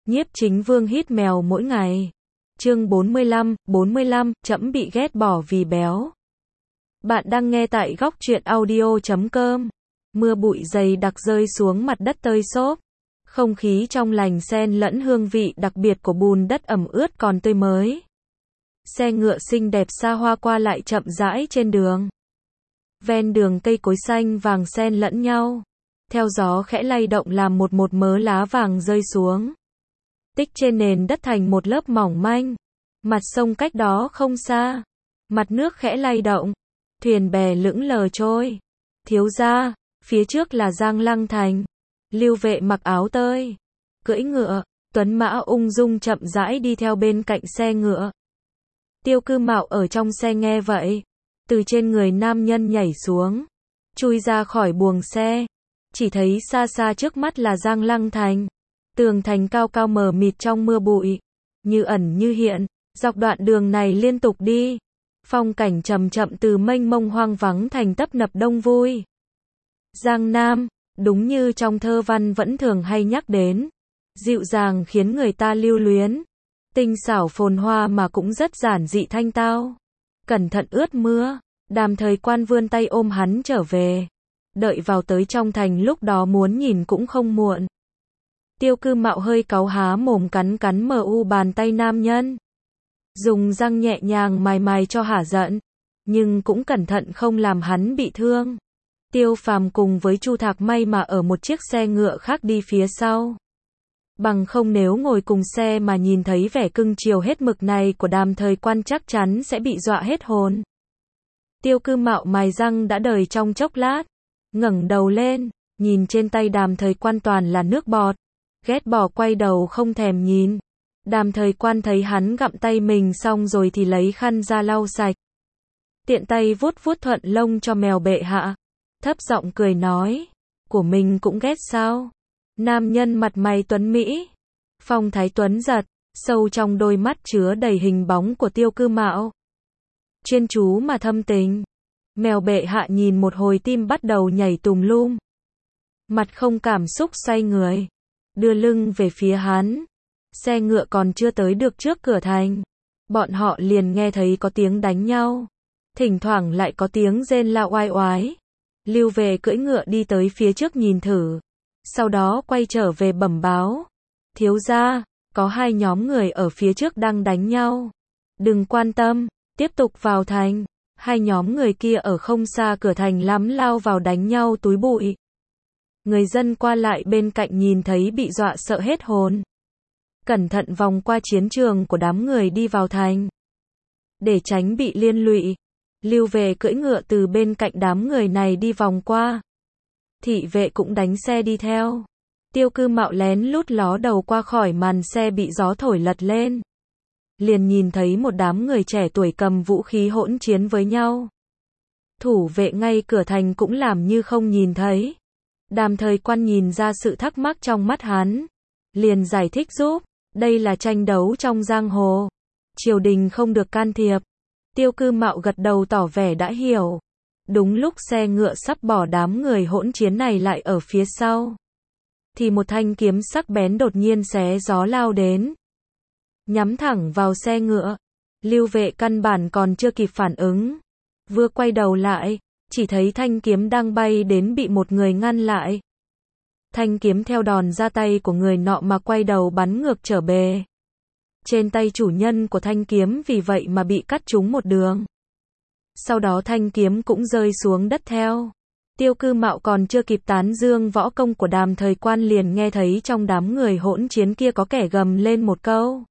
Nhiếp Chính Vương hít mèo mỗi ngày. Chương 45, trẫm bị ghét bỏ vì béo. Bạn đang nghe tại góc truyện audio.com. Mưa bụi dày đặc rơi xuống mặt đất tơi xốp. Không khí trong lành xen lẫn hương vị đặc biệt của bùn đất ẩm ướt còn tươi mới. Xe ngựa xinh đẹp xa hoa qua lại chậm rãi trên đường. Ven đường cây cối xanh vàng xen lẫn nhau. Theo gió khẽ lay động làm một mớ lá vàng rơi xuống. Tích trên nền đất thành một lớp mỏng manh. Mặt sông cách đó không xa. Mặt nước khẽ lay động. Thuyền bè lững lờ trôi. Thiếu gia, phía trước là Giang Lăng Thành. Lưu Vệ mặc áo tơi, cưỡi ngựa, tuấn mã ung dung chậm rãi đi theo bên cạnh xe ngựa. Tiêu Cư Mạo ở trong xe nghe vậy, từ trên người nam nhân nhảy xuống, chui ra khỏi buồng xe, chỉ thấy xa xa trước mắt là Giang Lăng Thành. Tường thành cao cao mờ mịt trong mưa bụi, như ẩn như hiện, dọc đoạn đường này liên tục đi. Phong cảnh chậm chậm từ mênh mông hoang vắng thành tấp nập đông vui. Giang Nam, đúng như trong thơ văn vẫn thường hay nhắc đến, dịu dàng khiến người ta lưu luyến, tinh xảo phồn hoa mà cũng rất giản dị thanh tao. Cẩn thận ướt mưa, Đàm Thời Quan vươn tay ôm hắn trở về. Đợi vào tới trong thành lúc đó muốn nhìn cũng không muộn. Tiêu Cư Mạo hơi cáu há mồm cắn mờ u bàn tay nam nhân. Dùng răng nhẹ nhàng mài cho hả giận, nhưng cũng cẩn thận không làm hắn bị thương. Tiêu Phàm cùng với Chu Thạc may mà ở một chiếc xe ngựa khác đi phía sau. Bằng không nếu ngồi cùng xe mà nhìn thấy vẻ cưng chiều hết mực này của Đàm Thời Quan chắc chắn sẽ bị dọa hết hồn. Tiêu Cư Mạo mài răng đã đời trong chốc lát, ngẩng đầu lên, nhìn trên tay Đàm Thời Quan toàn là nước bọt, ghét bỏ quay đầu không thèm nhìn. Đàm Thời Quan thấy hắn gặm tay mình xong rồi thì lấy khăn ra lau sạch. Tiện tay vuốt thuận lông cho mèo bệ hạ. Thấp giọng cười nói, của mình cũng ghét sao? Nam nhân mặt mày tuấn mỹ, phong thái tuấn giật, sâu trong đôi mắt chứa đầy hình bóng của Tiêu Cư Mạo. Chuyên chú mà thâm tình. Mèo bệ hạ nhìn một hồi tim bắt đầu nhảy tùm lum. Mặt không cảm xúc xoay người, đưa lưng về phía hắn. Xe ngựa còn chưa tới được trước cửa thành, bọn họ liền nghe thấy có tiếng đánh nhau. Thỉnh thoảng lại có tiếng rên la oai oái. Lưu Vệ cưỡi ngựa đi tới phía trước nhìn thử, sau đó quay trở về bẩm báo. Thiếu gia, có hai nhóm người ở phía trước đang đánh nhau. Đừng quan tâm, tiếp tục vào thành. Hai nhóm người kia ở không xa cửa thành lắm lao vào đánh nhau túi bụi. Người dân qua lại bên cạnh nhìn thấy bị dọa sợ hết hồn. Cẩn thận vòng qua chiến trường của đám người đi vào thành. Để tránh bị liên lụy, Lưu Vệ cưỡi ngựa từ bên cạnh đám người này đi vòng qua. Thị vệ cũng đánh xe đi theo. Tiêu Cư Mạo lén lút ló đầu qua khỏi màn xe bị gió thổi lật lên. Liền nhìn thấy một đám người trẻ tuổi cầm vũ khí hỗn chiến với nhau. Thủ vệ ngay cửa thành cũng làm như không nhìn thấy. Đàm Thời Quan nhìn ra sự thắc mắc trong mắt hắn, liền giải thích giúp, đây là tranh đấu trong giang hồ. Triều đình không được can thiệp. Tiêu Cư Mạo gật đầu tỏ vẻ đã hiểu. Đúng lúc xe ngựa sắp bỏ đám người hỗn chiến này lại ở phía sau, thì một thanh kiếm sắc bén đột nhiên xé gió lao đến, nhắm thẳng vào xe ngựa. Lưu Vệ căn bản còn chưa kịp phản ứng, vừa quay đầu lại, chỉ thấy thanh kiếm đang bay đến bị một người ngăn lại. Thanh kiếm theo đòn ra tay của người nọ mà quay đầu bắn ngược trở bề. Trên tay chủ nhân của thanh kiếm vì vậy mà bị cắt trúng một đường. Sau đó thanh kiếm cũng rơi xuống đất theo. Tiêu Cư Mạo còn chưa kịp tán dương võ công của Đàm Thời Quan liền nghe thấy trong đám người hỗn chiến kia có kẻ gầm lên một câu.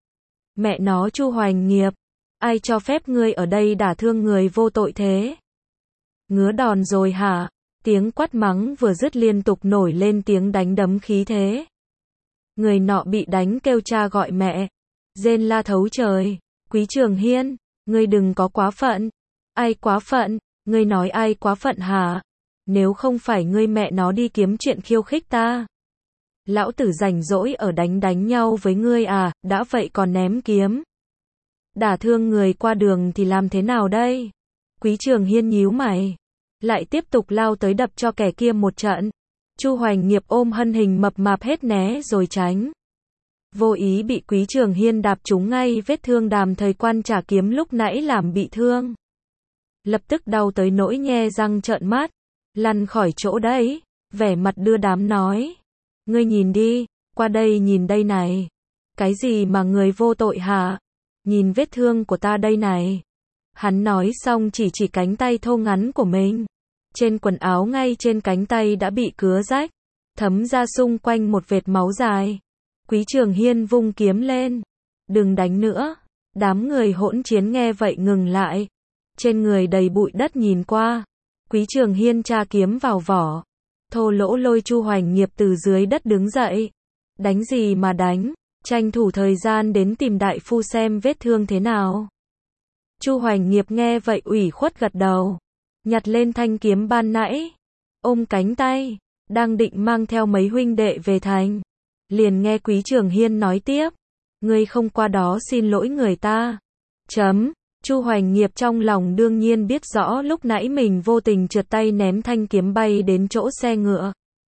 Mẹ nó Chu Hoành Nghiệp, ai cho phép ngươi ở đây đả thương người vô tội thế? Ngứa đòn rồi hả? Tiếng quát mắng vừa dứt liên tục nổi lên tiếng đánh đấm khí thế. Người nọ bị đánh kêu cha gọi mẹ, rên la thấu trời. Quý Trường Hiên, ngươi đừng có quá phận. Ai quá phận? Ngươi nói ai quá phận hả? Nếu không phải ngươi mẹ nó đi kiếm chuyện khiêu khích ta, lão tử rảnh rỗi ở đánh nhau với ngươi à? Đã vậy còn ném kiếm, đả thương người qua đường thì làm thế nào đây? Quý Trường Hiên nhíu mày, lại tiếp tục lao tới đập cho kẻ kia một trận. Chu Hoành Nghiệp ôm thân hình mập mạp hết né rồi tránh. vô ý bị Quý Trường Hiên đạp trúng ngay vết thương Đàm Thời Quan trả kiếm lúc nãy làm bị thương. Lập tức đau tới nỗi nhe răng trợn mắt, lăn khỏi chỗ đấy, vẻ mặt đưa đám nói. Ngươi nhìn đi, qua đây nhìn đây này. Cái gì mà người vô tội hả? Nhìn vết thương của ta đây này. Hắn nói xong chỉ cánh tay thô ngắn của mình. Trên quần áo ngay trên cánh tay đã bị cứa rách, thấm ra xung quanh một vệt máu dài. Quý Trường Hiên vung kiếm lên. Đừng đánh nữa. Đám người hỗn chiến nghe vậy ngừng lại. Trên người đầy bụi đất nhìn qua. Quý Trường Hiên tra kiếm vào vỏ. Thô lỗ lôi Chu Hoành Nghiệp từ dưới đất đứng dậy. Đánh gì mà đánh, tranh thủ thời gian đến tìm đại phu xem vết thương thế nào. Chu Hoành Nghiệp nghe vậy ủy khuất gật đầu. Nhặt lên thanh kiếm ban nãy. Ôm cánh tay. Đang định mang theo mấy huynh đệ về thành. Liền nghe Quý Trường Hiên nói tiếp. Ngươi không qua đó xin lỗi người ta. Chu Hoành Nghiệp trong lòng đương nhiên biết rõ lúc nãy mình vô tình trượt tay ném thanh kiếm bay đến chỗ xe ngựa.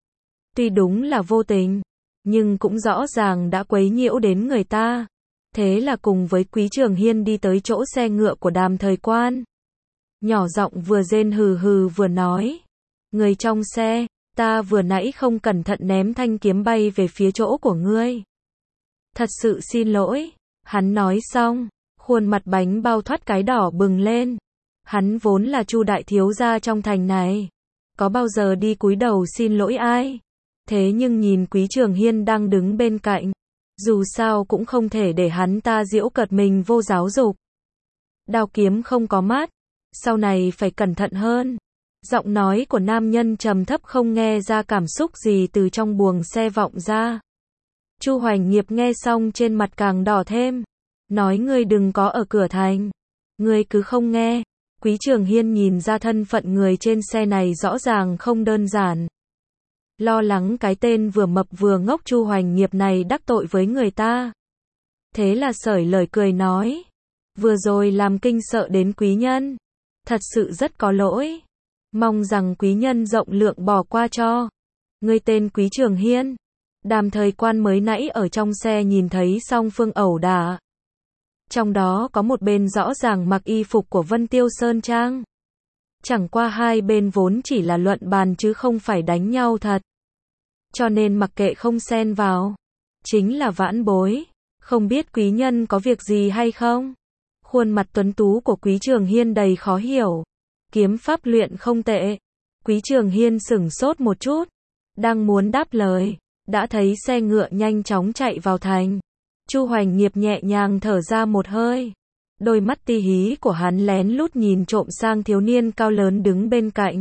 Tuy đúng là vô tình, nhưng cũng rõ ràng đã quấy nhiễu đến người ta. Thế là cùng với Quý Trường Hiên đi tới chỗ xe ngựa của Đàm Thời Quan. Nhỏ giọng vừa rên hừ hừ vừa nói. Người trong xe, ta vừa nãy không cẩn thận ném thanh kiếm bay về phía chỗ của ngươi. Thật sự xin lỗi. Hắn nói xong, khuôn mặt bánh bao thoát cái đỏ bừng lên. Hắn vốn là Chu đại thiếu gia trong thành này, có bao giờ đi cúi đầu xin lỗi ai. Thế nhưng nhìn Quý Trường Hiên đang đứng bên cạnh, dù sao cũng không thể để hắn ta giễu cợt mình vô giáo dục. Đao kiếm không có mắt, sau này phải cẩn thận hơn. Giọng nói của nam nhân trầm thấp không nghe ra cảm xúc gì từ trong buồng xe vọng ra. Chu Hoành Nghiệp nghe xong trên mặt càng đỏ thêm. Nói ngươi đừng có ở cửa thành. Ngươi cứ không nghe. Quý Trường Hiên nhìn ra thân phận người trên xe này rõ ràng không đơn giản. Lo lắng cái tên vừa mập vừa ngốc Chu Hoành Nghiệp này đắc tội với người ta. Thế là sởi lời cười nói. Vừa rồi làm kinh sợ đến quý nhân. Thật sự rất có lỗi. Mong rằng quý nhân rộng lượng bỏ qua cho. Ngươi tên Quý Trường Hiên. Đàm Thời Quan mới nãy ở trong xe nhìn thấy song phương ẩu đả. Trong đó có một bên rõ ràng mặc y phục của Vân Tiêu Sơn Trang. Chẳng qua hai bên vốn chỉ là luận bàn chứ không phải đánh nhau thật. Cho nên mặc kệ không xen vào. Chính là vãn bối. Không biết quý nhân có việc gì hay không? Khuôn mặt tuấn tú của Quý Trường Hiên đầy khó hiểu. Kiếm pháp luyện không tệ. Quý Trường Hiên sửng sốt một chút. Đang muốn đáp lời. Đã thấy xe ngựa nhanh chóng chạy vào thành. Chu Hoành Nghiệp nhẹ nhàng thở ra một hơi. Đôi mắt ti hí của hắn lén lút nhìn trộm sang thiếu niên cao lớn đứng bên cạnh.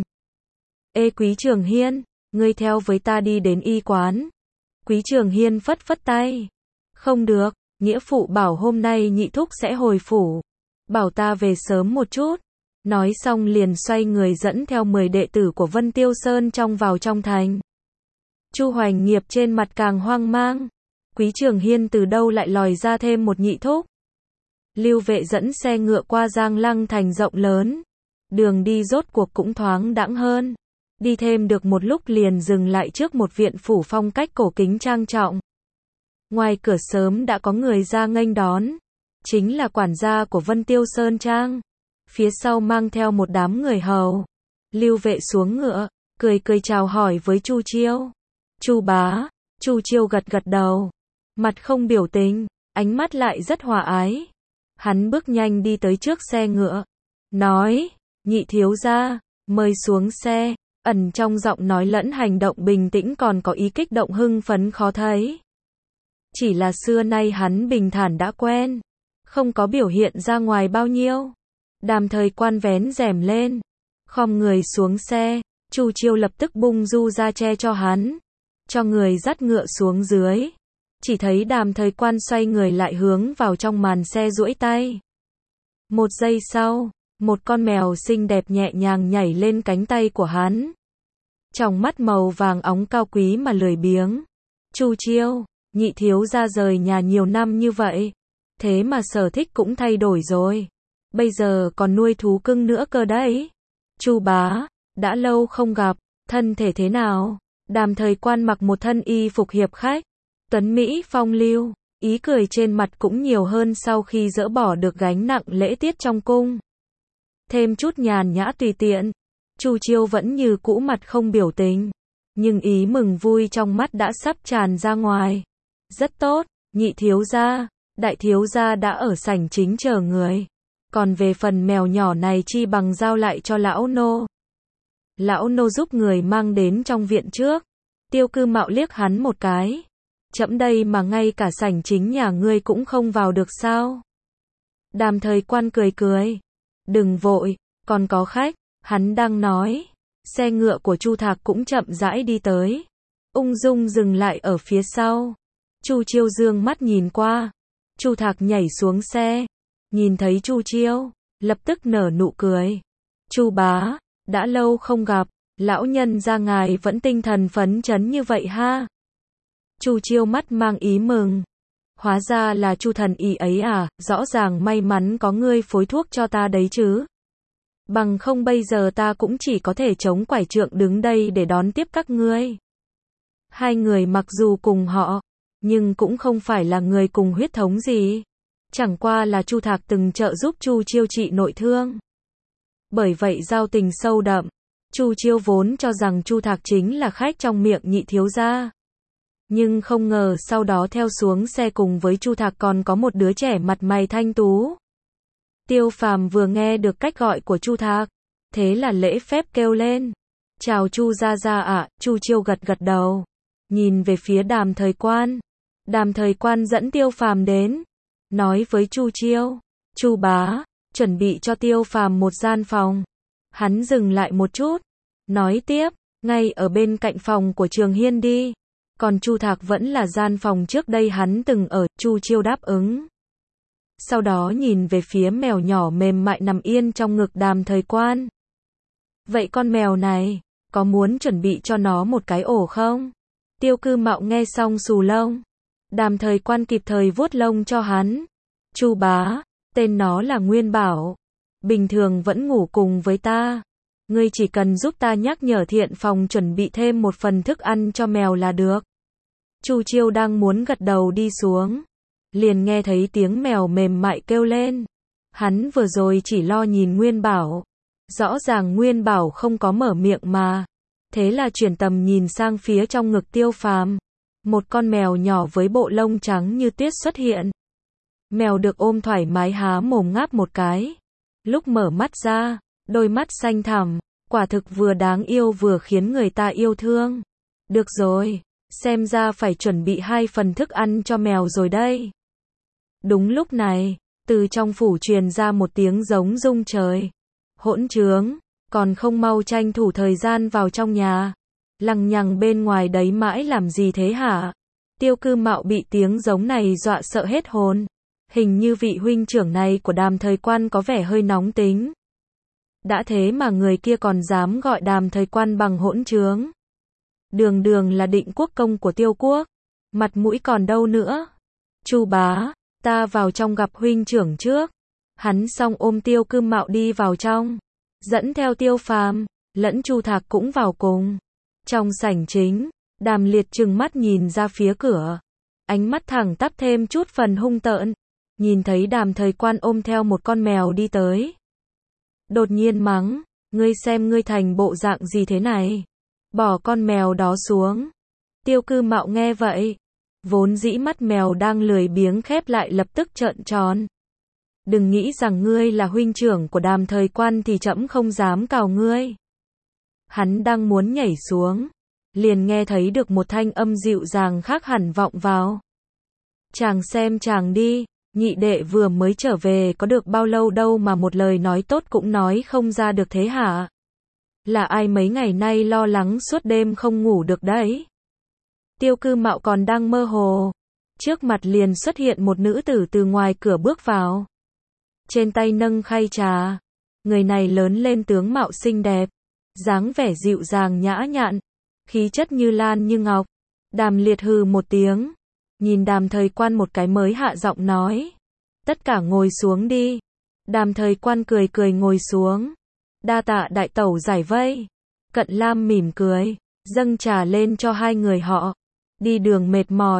Ê Quý Trường Hiên, ngươi theo với ta đi đến y quán. Quý Trường Hiên phất phất tay. Không được, nghĩa phụ bảo hôm nay nhị thúc sẽ hồi phủ. Bảo ta về sớm một chút. Nói xong liền xoay người dẫn theo 10 đệ tử của Vân Tiêu Sơn trong vào trong thành. Chu Hoành Nghiệp trên mặt càng hoang mang. Quý Trường Hiên từ đâu lại lòi ra thêm một nhị thúc. Lưu vệ dẫn xe ngựa qua Giang Lăng thành rộng lớn. Đường đi rốt cuộc cũng thoáng đãng hơn. Đi thêm được một lúc liền dừng lại trước một viện phủ phong cách cổ kính trang trọng. Ngoài cửa sớm đã có người ra nghênh đón. Chính là quản gia của Vân Tiêu Sơn Trang. Phía sau mang theo một đám người hầu. Lưu vệ xuống ngựa, cười chào hỏi với Chu Chiêu. Chu bá. Chu Chiêu gật đầu. Mặt không biểu tình, ánh mắt lại rất hòa ái. Hắn bước nhanh đi tới trước xe ngựa. Nói, nhị thiếu gia, mời xuống xe. Ẩn trong giọng nói lẫn hành động bình tĩnh còn có ý kích động hưng phấn khó thấy. Chỉ là xưa nay hắn bình thản đã quen. Không có biểu hiện ra ngoài bao nhiêu. Đàm Thời Quan vén rèm lên. Khom người xuống xe. Chu Chiêu lập tức bung du ra che cho hắn. Cho người dắt ngựa xuống dưới. Chỉ thấy Đàm Thời Quan xoay người lại hướng vào trong màn xe duỗi tay. Một giây sau, một con mèo xinh đẹp nhẹ nhàng nhảy lên cánh tay của hắn. Trong mắt màu vàng óng cao quý mà lười biếng. Chu Chiêu, nhị thiếu gia rời nhà nhiều năm như vậy. Thế mà sở thích cũng thay đổi rồi. Bây giờ còn nuôi thú cưng nữa cơ đấy. Chu bá, đã lâu không gặp, thân thể thế nào? Đàm Thời Quan mặc một thân y phục hiệp khách. Tuấn Mỹ phong lưu, ý cười trên mặt cũng nhiều hơn sau khi dỡ bỏ được gánh nặng lễ tiết trong cung. Thêm chút nhàn nhã tùy tiện, Chu Chiêu vẫn như cũ mặt không biểu tình, nhưng ý mừng vui trong mắt đã sắp tràn ra ngoài. Rất tốt, nhị thiếu gia, đại thiếu gia đã ở sảnh chính chờ người. Còn về phần mèo nhỏ này chi bằng giao lại cho lão nô. Lão nô giúp người mang đến trong viện trước. Tiêu Cư Mạo liếc hắn một cái. Chẫm đây mà ngay cả sảnh chính nhà ngươi cũng không vào được sao? Đàm Thời Quan cười cười. Đừng vội, còn có khách, hắn đang nói. Xe ngựa của Chu Thạc cũng chậm rãi đi tới. Ung dung dừng lại ở phía sau. Chu Chiêu dương mắt nhìn qua. Chu Thạc nhảy xuống xe. Nhìn thấy Chu Chiêu, lập tức nở nụ cười. Chu bá, đã lâu không gặp, lão nhân gia ngài vẫn tinh thần phấn chấn như vậy ha. Chu Chiêu mắt mang ý mừng. Hóa ra là Chu thần y ấy à, rõ ràng may mắn có ngươi phối thuốc cho ta đấy chứ. Bằng không bây giờ ta cũng chỉ có thể chống quải trượng đứng đây để đón tiếp các ngươi. Hai người mặc dù cùng họ, nhưng cũng không phải là người cùng huyết thống gì. Chẳng qua là Chu Thạc từng trợ giúp Chu Chiêu trị nội thương. Bởi vậy giao tình sâu đậm. Chu Chiêu vốn cho rằng Chu Thạc chính là khách trong miệng nhị thiếu gia. Nhưng không ngờ sau đó theo xuống xe cùng với Chu Thạc còn có một đứa trẻ mặt mày thanh tú. Tiêu Phàm vừa nghe được cách gọi của Chu Thạc, thế là lễ phép kêu lên. Chào Chu gia gia ạ. Chu Chiêu gật gật đầu. Nhìn về phía Đàm Thời Quan. Đàm Thời Quan dẫn Tiêu Phàm đến. Nói với Chu Chiêu. Chu bá, chuẩn bị cho Tiêu Phàm một gian phòng. Hắn dừng lại một chút. Nói tiếp, ngay ở bên cạnh phòng của Trường Hiên đi. Còn Chu Thạc vẫn là gian phòng trước đây hắn từng ở. Chu Chiêu đáp ứng. Sau đó nhìn về phía mèo nhỏ mềm mại nằm yên trong ngực Đàm Thời Quan. Vậy con mèo này, có muốn chuẩn bị cho nó một cái ổ không? Tiêu Cư Mạo nghe xong xù lông. Đàm Thời Quan kịp thời vuốt lông cho hắn. Chu bá, tên nó là Nguyên Bảo. Bình thường vẫn ngủ cùng với ta. Ngươi chỉ cần giúp ta nhắc nhở Thiện Phòng chuẩn bị thêm một phần thức ăn cho mèo là được. Chu Chiêu đang muốn gật đầu đi xuống. Liền nghe thấy tiếng mèo mềm mại kêu lên. Hắn vừa rồi chỉ lo nhìn Nguyên Bảo. Rõ ràng Nguyên Bảo không có mở miệng mà. Thế là chuyển tầm nhìn sang phía trong ngực Tiêu Phàm. Một con mèo nhỏ với bộ lông trắng như tuyết xuất hiện. Mèo được ôm thoải mái há mồm ngáp một cái. Lúc mở mắt ra, đôi mắt xanh thẳm, quả thực vừa đáng yêu vừa khiến người ta yêu thương. Được rồi, xem ra phải chuẩn bị 2 phần thức ăn cho mèo rồi đây. Đúng lúc này, từ trong phủ truyền ra một tiếng giống rung trời. Hỗn trướng, còn không mau tranh thủ thời gian vào trong nhà. Lằng nhằng bên ngoài đấy mãi làm gì thế hả? Tiêu Cư Mạo bị tiếng giống này dọa sợ hết hồn. Hình như vị huynh trưởng này của Đàm Thời Quan có vẻ hơi nóng tính. Đã thế mà người kia còn dám gọi Đàm Thời Quan bằng hỗn trướng. Đường đường là định quốc công của Tiêu quốc. Mặt mũi còn đâu nữa. Chu bá, ta vào trong gặp huynh trưởng trước. Hắn xong ôm Tiêu Cư Mạo đi vào trong. Dẫn theo Tiêu Phàm, lẫn Chu Thạc cũng vào cùng. Trong sảnh chính, Đàm Liệt trừng mắt nhìn ra phía cửa. Ánh mắt thẳng tắp thêm chút phần hung tợn. Nhìn thấy Đàm Thời Quan ôm theo một con mèo đi tới. Đột nhiên mắng, ngươi xem ngươi thành bộ dạng gì thế này. Bỏ con mèo đó xuống. Tiêu Cư Mạo nghe vậy. Vốn dĩ mắt mèo đang lười biếng khép lại lập tức trợn tròn. Đừng nghĩ rằng ngươi là huynh trưởng của Đàm Thời Quan thì trẫm không dám cào ngươi. Hắn đang muốn nhảy xuống. Liền nghe thấy được một thanh âm dịu dàng khác hẳn vọng vào. Chàng xem chàng đi. Nhị đệ vừa mới trở về có được bao lâu đâu mà một lời nói tốt cũng nói không ra được thế hả? Là ai mấy ngày nay lo lắng suốt đêm không ngủ được đấy? Tiêu Cư Mạo còn đang mơ hồ. Trước mặt liền xuất hiện một nữ tử từ ngoài cửa bước vào. Trên tay nâng khay trà. Người này lớn lên tướng mạo xinh đẹp. Dáng vẻ dịu dàng nhã nhặn. Khí chất như lan như ngọc. Đàm Liệt hừ một tiếng. Nhìn Đàm Thời Quan một cái mới hạ giọng nói. Tất cả ngồi xuống đi. Đàm Thời Quan cười cười ngồi xuống. Đa tạ đại tẩu giải vây. Cận Lam mỉm cười. Dâng trà lên cho hai người họ. Đi đường mệt mỏi.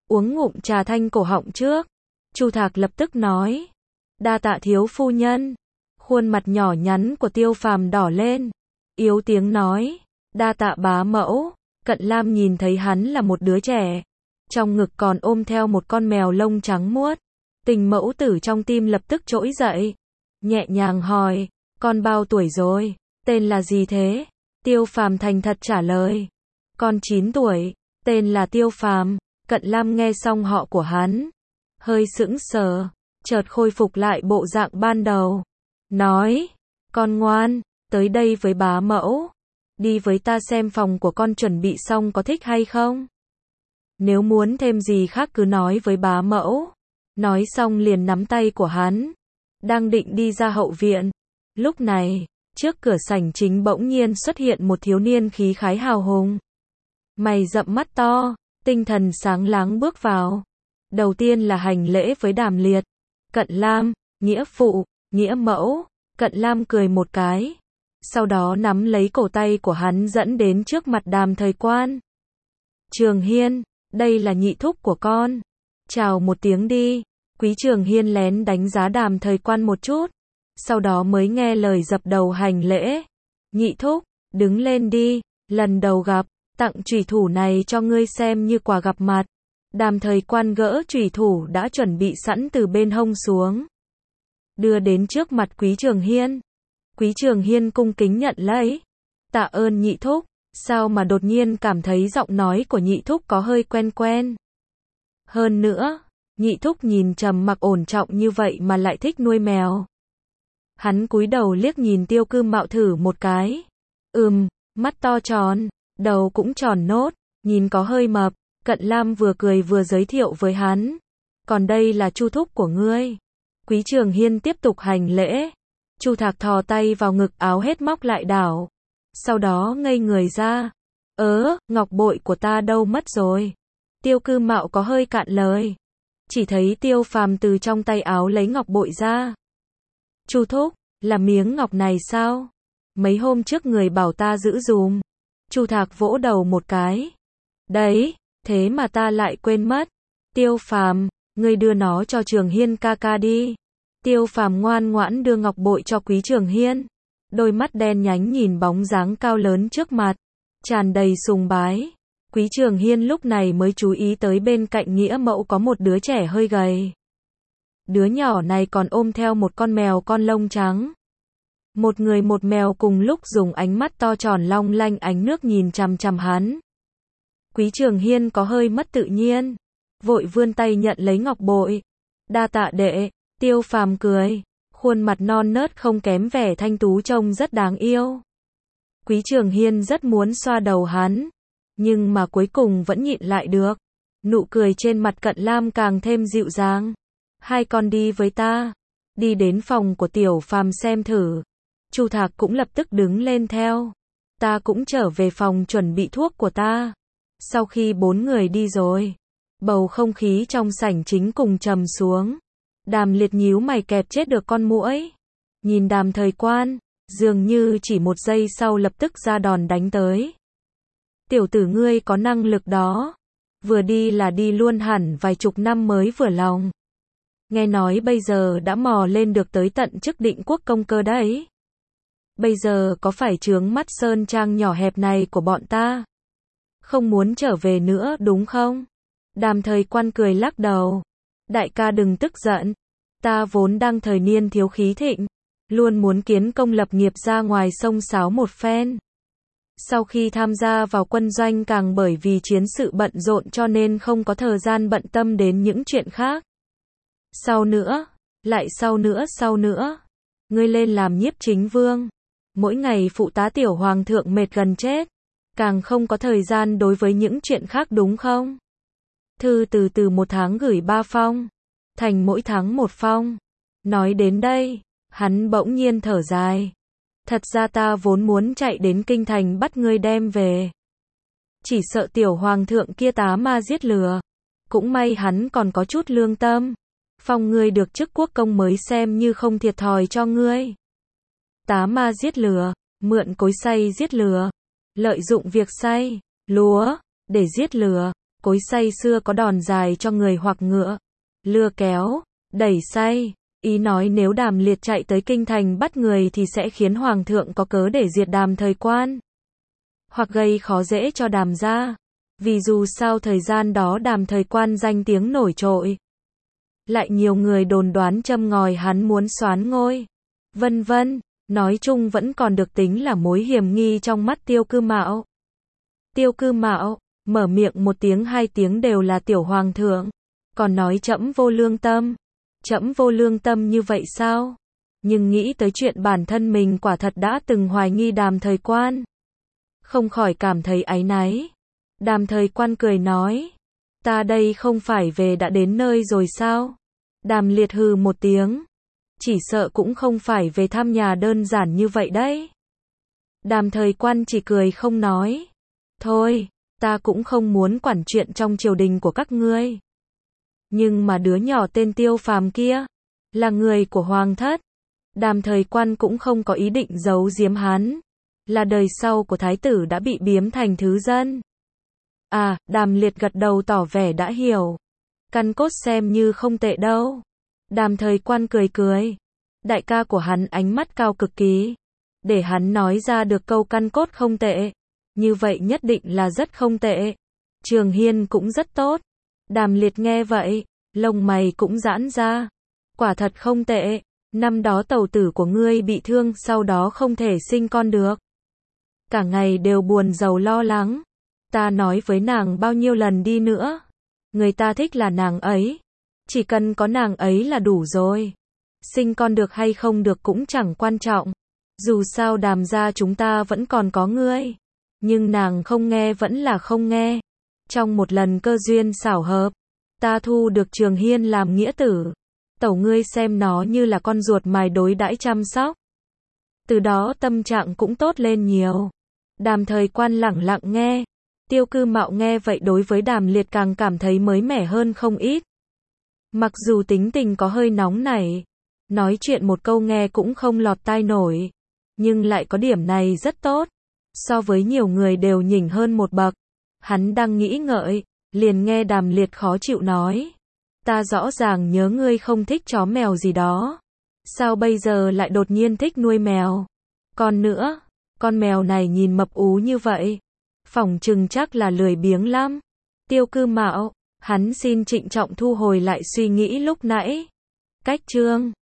uống ngụm trà thanh cổ họng trước. Chu Thạc lập tức nói, đa tạ thiếu phu nhân. Khuôn mặt nhỏ nhắn của Tiêu Phàm đỏ lên, yếu tiếng nói, đa tạ bá mẫu. Cận Lam nhìn thấy hắn là một đứa trẻ, trong ngực còn ôm theo một con mèo lông trắng muốt. Tình mẫu tử trong tim lập tức trỗi dậy, nhẹ nhàng hỏi, con bao tuổi rồi, tên là gì thế? Tiêu Phàm thành thật trả lời, con 9 tuổi, tên là Tiêu Phàm. Cận Lam nghe xong họ của hắn, hơi sững sờ, chợt khôi phục lại bộ dạng ban đầu, nói, con ngoan, tới đây với bá mẫu, đi với ta xem phòng của con chuẩn bị xong có thích hay không? Nếu muốn thêm gì khác cứ nói với bá mẫu. Nói xong liền nắm tay của hắn, đang định đi ra hậu viện. Lúc này, trước cửa sảnh chính bỗng nhiên xuất hiện một thiếu niên khí khái hào hùng. Mày rậm mắt to, tinh thần sáng láng bước vào. Đầu tiên là hành lễ với Đàm Liệt. Cận Lam, nghĩa phụ, nghĩa mẫu. Cận Lam cười một cái, sau đó nắm lấy cổ tay của hắn dẫn đến trước mặt Đàm Thời Quan. Trường Hiên, đây là nhị thúc của con. Chào một tiếng đi. Quý Trường Hiên lén đánh giá Đàm Thời Quan một chút, sau đó mới nghe lời dập đầu hành lễ. Nhị thúc, đứng lên đi, lần đầu gặp, tặng chủy thủ này cho ngươi xem như quà gặp mặt. Đàm Thời Quan gỡ chủy thủ đã chuẩn bị sẵn từ bên hông xuống, đưa đến trước mặt Quý Trường Hiên. Quý Trường Hiên cung kính nhận lấy. Tạ ơn nhị thúc. Sao mà đột nhiên cảm thấy giọng nói của nhị thúc có hơi quen quen. Hơn nữa, nhị thúc nhìn trầm mặc ổn trọng như vậy mà lại thích nuôi mèo. Hắn cúi đầu liếc nhìn Tiêu Cư Mạo thử một cái. Mắt to tròn, đầu cũng tròn nốt, nhìn có hơi mập. Cận Lam vừa cười vừa giới thiệu với hắn. Còn đây là Chu thúc của ngươi. Quý Trường Hiên tiếp tục hành lễ. Chu Thạc thò tay vào ngực áo hết móc lại đảo. Sau đó ngây người ra. Ngọc bội của ta đâu mất rồi? Tiêu Cư Mạo có hơi cạn lời. Chỉ thấy Tiêu Phàm từ trong tay áo lấy ngọc bội ra. Chu thúc, là miếng ngọc này sao? Mấy hôm trước người bảo ta giữ dùm. Chu Thạc vỗ đầu một cái. Đấy, thế mà ta lại quên mất. Tiêu Phàm, ngươi đưa nó cho Trường Hiên ca ca đi. Tiêu Phàm ngoan ngoãn đưa ngọc bội cho Quý Trường Hiên. Đôi mắt đen nhánh nhìn bóng dáng cao lớn trước mặt, tràn đầy sùng bái. Quý Trường Hiên lúc này mới chú ý tới bên cạnh nghĩa mẫu có một đứa trẻ hơi gầy. Đứa nhỏ này còn ôm theo một con mèo con lông trắng. Một người một mèo cùng lúc dùng ánh mắt to tròn long lanh ánh nước nhìn chằm chằm hắn. Quý Trường Hiên có hơi mất tự nhiên, vội vươn tay nhận lấy ngọc bội. Đa tạ đệ. Tiêu Phàm cười, khuôn mặt non nớt không kém vẻ thanh tú trông rất đáng yêu. Quý Trường Hiên rất muốn xoa đầu hắn, nhưng mà cuối cùng vẫn nhịn lại được. Nụ cười trên mặt Cận Lam càng thêm dịu dàng. Hai con đi với ta. Đi đến phòng của Tiểu Phàm xem thử. Chu Thạc cũng lập tức đứng lên theo. Ta cũng trở về phòng chuẩn bị thuốc của ta. Sau khi 4 người đi rồi, bầu không khí trong sảnh chính cùng trầm xuống. Đàm Liệt nhíu mày kẹp chết được con muỗi. Nhìn Đàm Thời Quan, dường như chỉ một giây sau lập tức ra đòn đánh tới. Tiểu tử ngươi có năng lực đó. Vừa đi là đi luôn hẳn vài chục năm mới vừa lòng. Nghe nói bây giờ đã mò lên được tới tận chức định quốc công cơ đấy. Bây giờ có phải chướng mắt sơn trang nhỏ hẹp này của bọn ta? Không muốn trở về nữa đúng không? Đàm Thời Quan cười lắc đầu. Đại ca đừng tức giận. Ta vốn đang thời niên thiếu khí thịnh, luôn muốn kiến công lập nghiệp ra ngoài sông sáo một phen. Sau khi tham gia vào quân doanh càng bởi vì chiến sự bận rộn cho nên không có thời gian bận tâm đến những chuyện khác. Sau nữa, lại sau nữa, ngươi lên làm nhiếp chính vương. Mỗi ngày phụ tá tiểu hoàng thượng mệt gần chết, càng không có thời gian đối với những chuyện khác đúng không? Thư từ 1 tháng gửi 3 phong, thành mỗi tháng 1 phong. Nói đến đây, hắn bỗng nhiên thở dài. Thật ra ta vốn muốn chạy đến kinh thành bắt ngươi đem về. Chỉ sợ tiểu hoàng thượng kia tá ma giết lừa. Cũng may hắn còn có chút lương tâm. Phong ngươi được chức quốc công mới xem như không thiệt thòi cho ngươi. Tá ma giết lừa, mượn cối xay giết lừa, lợi dụng việc xay lúa để giết lừa, cối xay xưa có đòn dài cho người hoặc ngựa. Lừa kéo, đẩy xay. Ý nói nếu Đàm Liệt chạy tới kinh thành bắt người thì sẽ khiến hoàng thượng có cớ để diệt Đàm Thời Quan. Hoặc gây khó dễ cho Đàm gia. Vì dù sao thời gian đó Đàm Thời Quan danh tiếng nổi trội. Lại nhiều người đồn đoán châm ngòi hắn muốn soán ngôi. Vân vân, nói chung vẫn còn được tính là mối hiểm nghi trong mắt Tiêu Cư Mạo. Tiêu Cư Mạo, mở miệng một tiếng hai tiếng đều là tiểu hoàng thượng. Còn nói trẫm vô lương tâm. Trẫm vô lương tâm như vậy sao? Nhưng nghĩ tới chuyện bản thân mình quả thật đã từng hoài nghi Đàm Thời Quan. Không khỏi cảm thấy áy náy. Đàm Thời Quan cười nói. Ta đây không phải về đã đến nơi rồi sao? Đàm Liệt hừ một tiếng. Chỉ sợ cũng không phải về thăm nhà đơn giản như vậy đấy. Đàm Thời Quan chỉ cười không nói. Thôi, ta cũng không muốn quản chuyện trong triều đình của các ngươi. Nhưng mà đứa nhỏ tên Tiêu Phàm kia, là người của hoàng thất. Đàm Thời Quan cũng không có ý định giấu giếm hắn. Là đời sau của thái tử đã bị biếm thành thứ dân. À, Đàm Liệt gật đầu tỏ vẻ đã hiểu. Căn cốt xem như không tệ đâu. Đàm Thời Quan cười cười. Đại ca của hắn ánh mắt cao cực kỳ. Để hắn nói ra được câu căn cốt không tệ. Như vậy nhất định là rất không tệ. Trường Hiên cũng rất tốt. Đàm Liệt nghe vậy, lông mày cũng giãn ra. Quả thật không tệ. Năm đó tẩu tử của ngươi bị thương sau đó không thể sinh con được. Cả ngày đều buồn rầu lo lắng. Ta nói với nàng bao nhiêu lần đi nữa. Người ta thích là nàng ấy. Chỉ cần có nàng ấy là đủ rồi. Sinh con được hay không được cũng chẳng quan trọng. Dù sao Đàm gia chúng ta vẫn còn có ngươi. Nhưng nàng không nghe vẫn là không nghe. Trong một lần cơ duyên xảo hợp, ta thu được Trường Hiên làm nghĩa tử. Tẩu ngươi xem nó như là con ruột mài đối đãi chăm sóc. Từ đó tâm trạng cũng tốt lên nhiều. Đàm Thời Quan lẳng lặng nghe. Tiêu Cư Mạo nghe vậy đối với Đàm Liệt càng cảm thấy mới mẻ hơn không ít. Mặc dù tính tình có hơi nóng nảy, nói chuyện một câu nghe cũng không lọt tai nổi, nhưng lại có điểm này rất tốt. So với nhiều người đều nhỉnh hơn một bậc. Hắn đang nghĩ ngợi, liền nghe Đàm Liệt khó chịu nói. Ta rõ ràng nhớ ngươi không thích chó mèo gì đó. Sao bây giờ lại đột nhiên thích nuôi mèo? Còn nữa, con mèo này nhìn mập ú như vậy. Phỏng chừng chắc là lười biếng lắm. Tiêu Cư Mạo, hắn xin trịnh trọng thu hồi lại suy nghĩ lúc nãy. Cách chương